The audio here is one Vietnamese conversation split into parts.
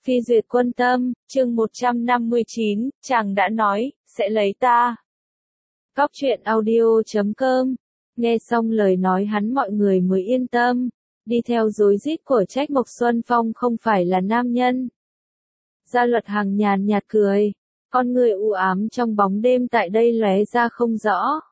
Phi duyệt quân tâm, chương 159, chàng đã nói, sẽ lấy ta. Cóc truyện audio.com. Nghe xong lời nói hắn mọi người mới yên tâm. Đi theo rối rít của Trách Mộc Xuân Phong không phải là nam nhân. Gia Luật Hằng nhàn nhạt cười. Con người u ám trong bóng đêm tại đây lóe ra không rõ.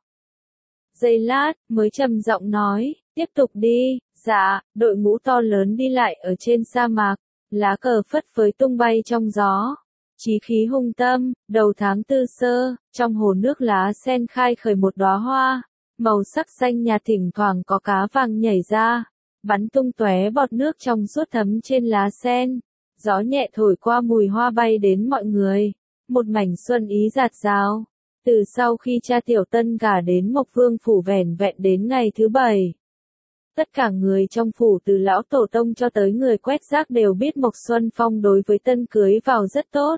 Giây lát, mới trầm giọng nói, tiếp tục đi. Dạ, đội ngũ to lớn đi lại ở trên sa mạc. Lá cờ phất phới tung bay trong gió. Chí khí hung tâm, đầu tháng tư sơ, trong hồ nước lá sen khai khởi một đóa hoa. Màu sắc xanh nhạt thỉnh thoảng có cá vàng nhảy ra. Bắn tung tóe bọt nước trong suốt thấm trên lá sen. Gió nhẹ thổi qua mùi hoa bay đến mọi người. Một mảnh xuân ý rạt rào. Từ sau khi cha Tiểu Tân gả đến Mộc Vương phủ vẻn vẹn đến ngày thứ 7. Tất cả người trong phủ từ lão tổ tông cho tới người quét rác đều biết Mộc Xuân Phong đối với tân cưới vào rất tốt.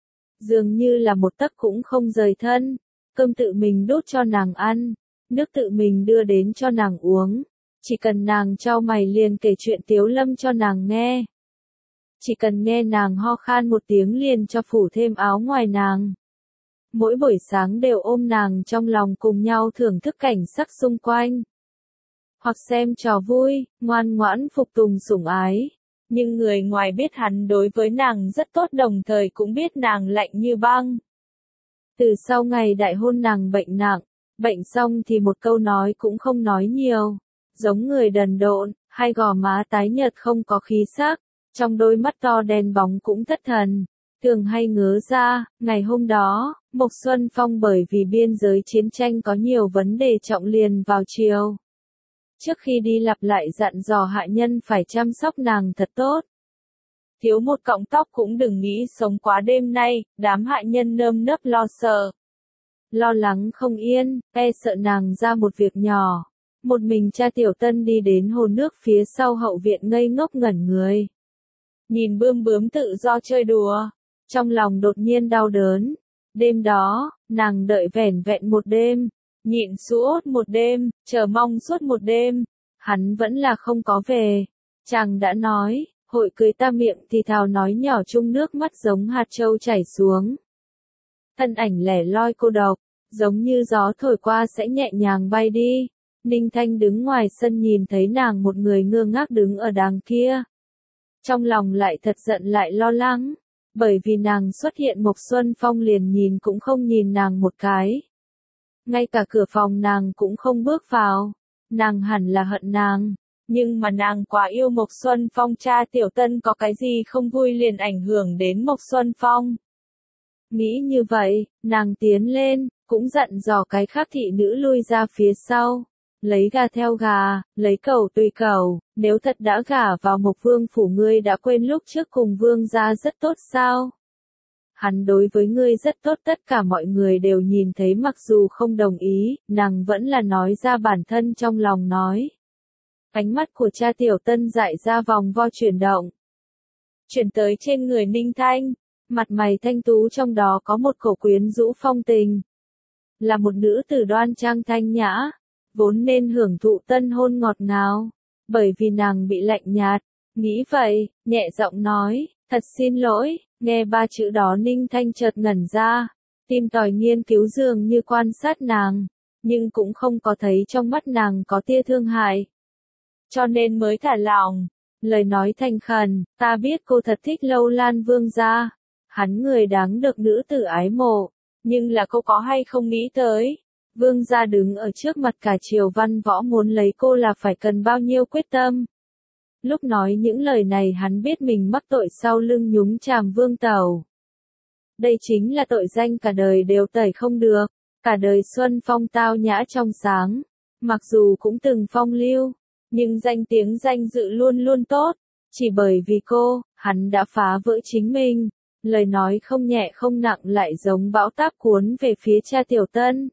Dường như là một tấc cũng không rời thân. Cơm tự mình đút cho nàng ăn. Nước tự mình đưa đến cho nàng uống. Chỉ cần nàng chau mày liền kể chuyện Tiếu Lâm cho nàng nghe. Chỉ cần nghe nàng ho khan một tiếng liền cho phủ thêm áo ngoài nàng. Mỗi buổi sáng đều ôm nàng trong lòng cùng nhau thưởng thức cảnh sắc xung quanh. Hoặc xem trò vui, ngoan ngoãn phục tùng sủng ái. Nhưng người ngoài biết hắn đối với nàng rất tốt đồng thời cũng biết nàng lạnh như băng. Từ sau ngày đại hôn nàng bệnh nặng, bệnh xong thì một câu nói cũng không nói nhiều. Giống người đần độn, hai gò má tái nhợt không có khí sắc, trong đôi mắt to đen bóng cũng thất thần. Thường hay ngớ ra, ngày hôm đó, Mộc Xuân Phong bởi vì biên giới chiến tranh có nhiều vấn đề trọng liền vào chiều. Trước khi đi lặp lại dặn dò hạ nhân phải chăm sóc nàng thật tốt. Thiếu một cọng tóc cũng đừng nghĩ sống quá đêm nay, đám hạ nhân nơm nớp lo sợ. Lo lắng không yên, sợ nàng ra một việc nhỏ. Một mình cha Tiểu Tân đi đến hồ nước phía sau hậu viện ngây ngốc ngẩn người. Nhìn bươm bướm tự do chơi đùa, trong lòng đột nhiên đau đớn. Đêm đó, nàng đợi vẻn vẹn một đêm. Nhịn suốt một đêm, chờ mong suốt một đêm, hắn vẫn là không có về. Chàng đã nói, hội cưới ta miệng thì thào nói nhỏ chung nước mắt giống hạt châu chảy xuống. Thân ảnh lẻ loi cô độc, giống như gió thổi qua sẽ nhẹ nhàng bay đi. Ninh Thanh đứng ngoài sân nhìn thấy nàng một người ngơ ngác đứng ở đàng kia. Trong lòng lại thật giận lại lo lắng, bởi vì nàng xuất hiện Mộc Xuân Phong liền nhìn cũng không nhìn nàng một cái. Ngay cả cửa phòng nàng cũng không bước vào. Nàng hẳn là hận nàng. Nhưng mà nàng quá yêu Mộc Xuân Phong, cha Tiểu Tân có cái gì không vui liền ảnh hưởng đến Mộc Xuân Phong. Nghĩ như vậy, nàng tiến lên, cũng dặn dò cái khác thị nữ lui ra phía sau. Lấy gà theo gà, lấy cẩu tùy cẩu, nếu thật đã gả vào Mộc Vương phủ ngươi đã quên lúc trước cùng Vương gia rất tốt sao? Hắn đối với ngươi rất tốt, tất cả mọi người đều nhìn thấy, mặc dù không đồng ý, nàng vẫn là nói ra bản thân trong lòng nói. Ánh mắt của cha Tiểu Tân dại ra vòng vo chuyển động. Chuyển tới trên người Ninh Thanh, mặt mày thanh tú trong đó có một cổ quyến rũ phong tình. Là một nữ tử đoan trang thanh nhã, vốn nên hưởng thụ tân hôn ngọt ngào, bởi vì nàng bị lạnh nhạt. Nghĩ vậy, nhẹ giọng nói, thật xin lỗi. Nghe ba chữ đó Ninh Thanh chợt ngẩn ra, tim tòi nghiên cứu dường như quan sát nàng, nhưng cũng không có thấy trong mắt nàng có tia thương hại. Cho nên mới thả lỏng, lời nói thành khẩn, ta biết cô thật thích Lâu Lan Vương gia, hắn người đáng được nữ tử ái mộ, nhưng là cô có hay không nghĩ tới, Vương gia đứng ở trước mặt cả triều văn võ muốn lấy cô là phải cần bao nhiêu quyết tâm. Lúc nói những lời này hắn biết mình mắc tội sau lưng nhúng chàm Vương tẩu. Đây chính là tội danh cả đời đều tẩy không được, cả đời Xuân Phong tao nhã trong sáng, mặc dù cũng từng phong lưu, nhưng danh tiếng danh dự luôn luôn tốt, chỉ bởi vì cô, hắn đã phá vỡ chính mình, lời nói không nhẹ không nặng lại giống bão táp cuốn về phía cha Tiểu Tân.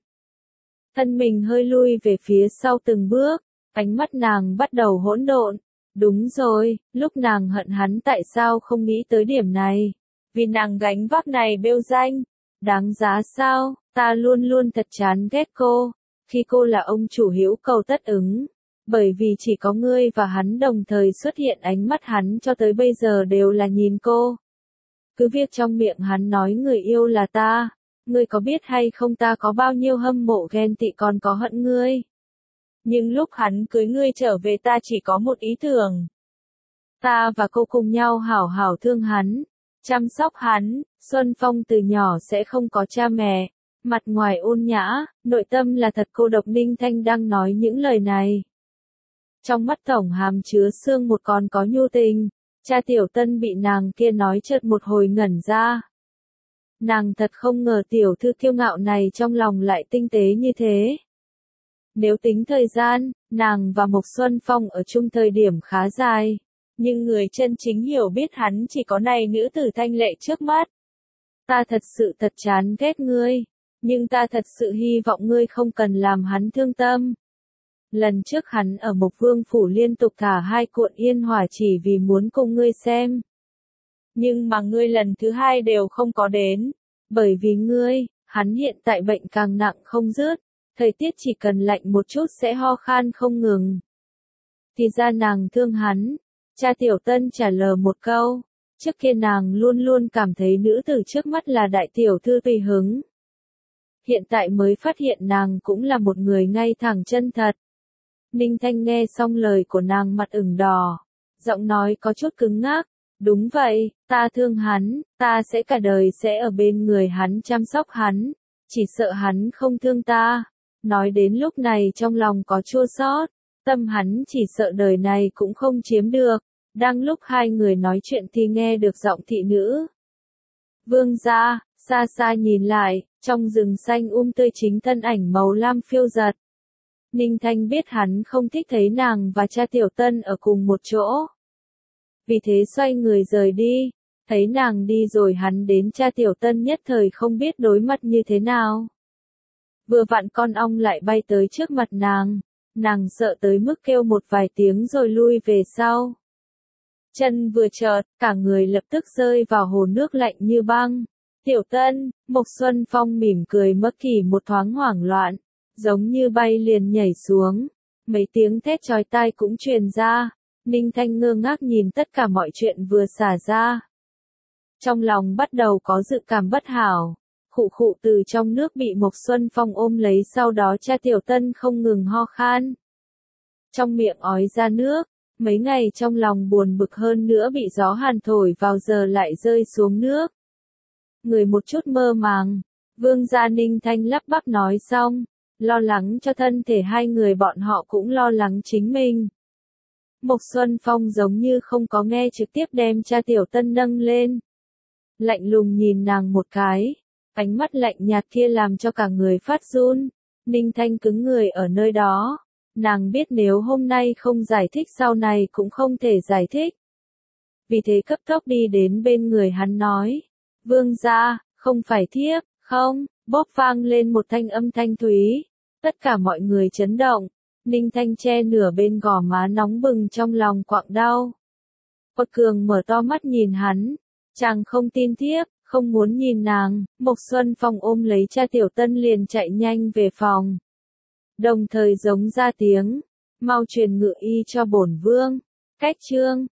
Thân mình hơi lui về phía sau từng bước, ánh mắt nàng bắt đầu hỗn độn. Đúng rồi, lúc nàng hận hắn tại sao không nghĩ tới điểm này? Vì nàng gánh vác này bêu danh. Đáng giá sao, ta luôn luôn thật chán ghét cô. Khi cô là ông chủ hữu cầu tất ứng. Bởi vì chỉ có ngươi và hắn đồng thời xuất hiện, ánh mắt hắn cho tới bây giờ đều là nhìn cô. Cứ việc trong miệng hắn nói người yêu là ta, ngươi có biết hay không ta có bao nhiêu hâm mộ ghen tị còn có hận ngươi. Nhưng lúc hắn cưới ngươi trở về ta chỉ có một ý tưởng. Ta và cô cùng nhau hảo hảo thương hắn, chăm sóc hắn. Xuân Phong từ nhỏ sẽ không có cha mẹ, mặt ngoài ôn nhã, nội tâm là thật cô độc. Ninh Thanh đang nói những lời này. Trong mắt tổng hàm chứa sương một còn có nhu tình, cha Tiểu Tân bị nàng kia nói chợt một hồi ngẩn ra. Nàng thật không ngờ tiểu thư kiêu ngạo này trong lòng lại tinh tế như thế. Nếu tính thời gian, nàng và Mộc Xuân Phong ở chung thời điểm khá dài. Nhưng người chân chính hiểu biết hắn chỉ có này nữ tử thanh lệ trước mắt. Ta thật sự thật chán ghét ngươi, nhưng ta thật sự hy vọng ngươi không cần làm hắn thương tâm. Lần trước hắn ở Mộc Vương Phủ liên tục thả 2 cuộn yên hỏa chỉ vì muốn cùng ngươi xem. Nhưng mà ngươi lần thứ 2 đều không có đến. Bởi vì ngươi, hắn hiện tại bệnh càng nặng không dứt. Thời tiết chỉ cần lạnh một chút sẽ ho khan không ngừng. Thì ra nàng thương hắn. Cha Tiểu Tân trả lời một câu. Trước kia nàng luôn luôn cảm thấy nữ tử trước mắt là đại tiểu thư tùy hứng. Hiện tại mới phát hiện nàng cũng là một người ngay thẳng chân thật. Ninh Thanh nghe xong lời của nàng mặt ửng đỏ. Giọng nói có chút cứng ngắc. Đúng vậy, ta thương hắn, ta sẽ cả đời sẽ ở bên người hắn chăm sóc hắn. Chỉ sợ hắn không thương ta. Nói đến lúc này trong lòng có chua xót, tâm hắn chỉ sợ đời này cũng không chiếm được. Đang lúc hai người nói chuyện thì nghe được giọng thị nữ. Vương gia, xa xa nhìn lại, trong rừng xanh tươi chính thân ảnh màu lam phiêu giật. Ninh Thanh biết hắn không thích thấy nàng và cha Tiểu Tân ở cùng một chỗ. Vì thế xoay người rời đi, thấy nàng đi rồi hắn đến cha Tiểu Tân nhất thời không biết đối mặt như thế nào. Vừa vặn con ong lại bay tới trước mặt nàng sợ tới mức kêu một vài tiếng rồi lui về sau. Chân vừa chợt, cả người lập tức rơi vào hồ nước lạnh như băng. Tiểu Tân, Mộc Xuân Phong mỉm cười mất kỳ một thoáng hoảng loạn, giống như bay liền nhảy xuống. Mấy tiếng thét chói tai cũng truyền ra. Ninh Thanh ngơ ngác nhìn tất cả mọi chuyện vừa xả ra. Trong lòng bắt đầu có dự cảm bất hảo. Khụ khụ từ trong nước bị Mộc Xuân Phong ôm lấy, sau đó cha Tiểu Tân không ngừng ho khan. Trong miệng ói ra nước, mấy ngày trong lòng buồn bực hơn nữa bị gió hàn thổi vào giờ lại rơi xuống nước. Người một chút mơ màng, Vương gia. Ninh Thanh lắp bắp nói xong, lo lắng cho thân thể hai người bọn họ cũng lo lắng chính mình. Mộc Xuân Phong giống như không có nghe, trực tiếp đem cha Tiểu Tân nâng lên. Lạnh lùng nhìn nàng một cái. Ánh mắt lạnh nhạt kia làm cho cả người phát run. Ninh Thanh cứng người ở nơi đó. Nàng biết nếu hôm nay không giải thích sau này cũng không thể giải thích. Vì thế cấp tốc đi đến bên người hắn nói. Vương gia, không phải thiếp, không, bóp vang lên một thanh âm thanh thúy. Tất cả mọi người chấn động. Ninh Thanh che nửa bên gò má nóng bừng trong lòng quặn đau. Quật Cường mở to mắt nhìn hắn. Chàng không tin thiếp. Không muốn nhìn nàng. Mộc Xuân Phong ôm lấy cha Tiểu Tân liền chạy nhanh về phòng. Đồng thời giống ra tiếng. Mau truyền ngự y cho bổn vương. Cách chương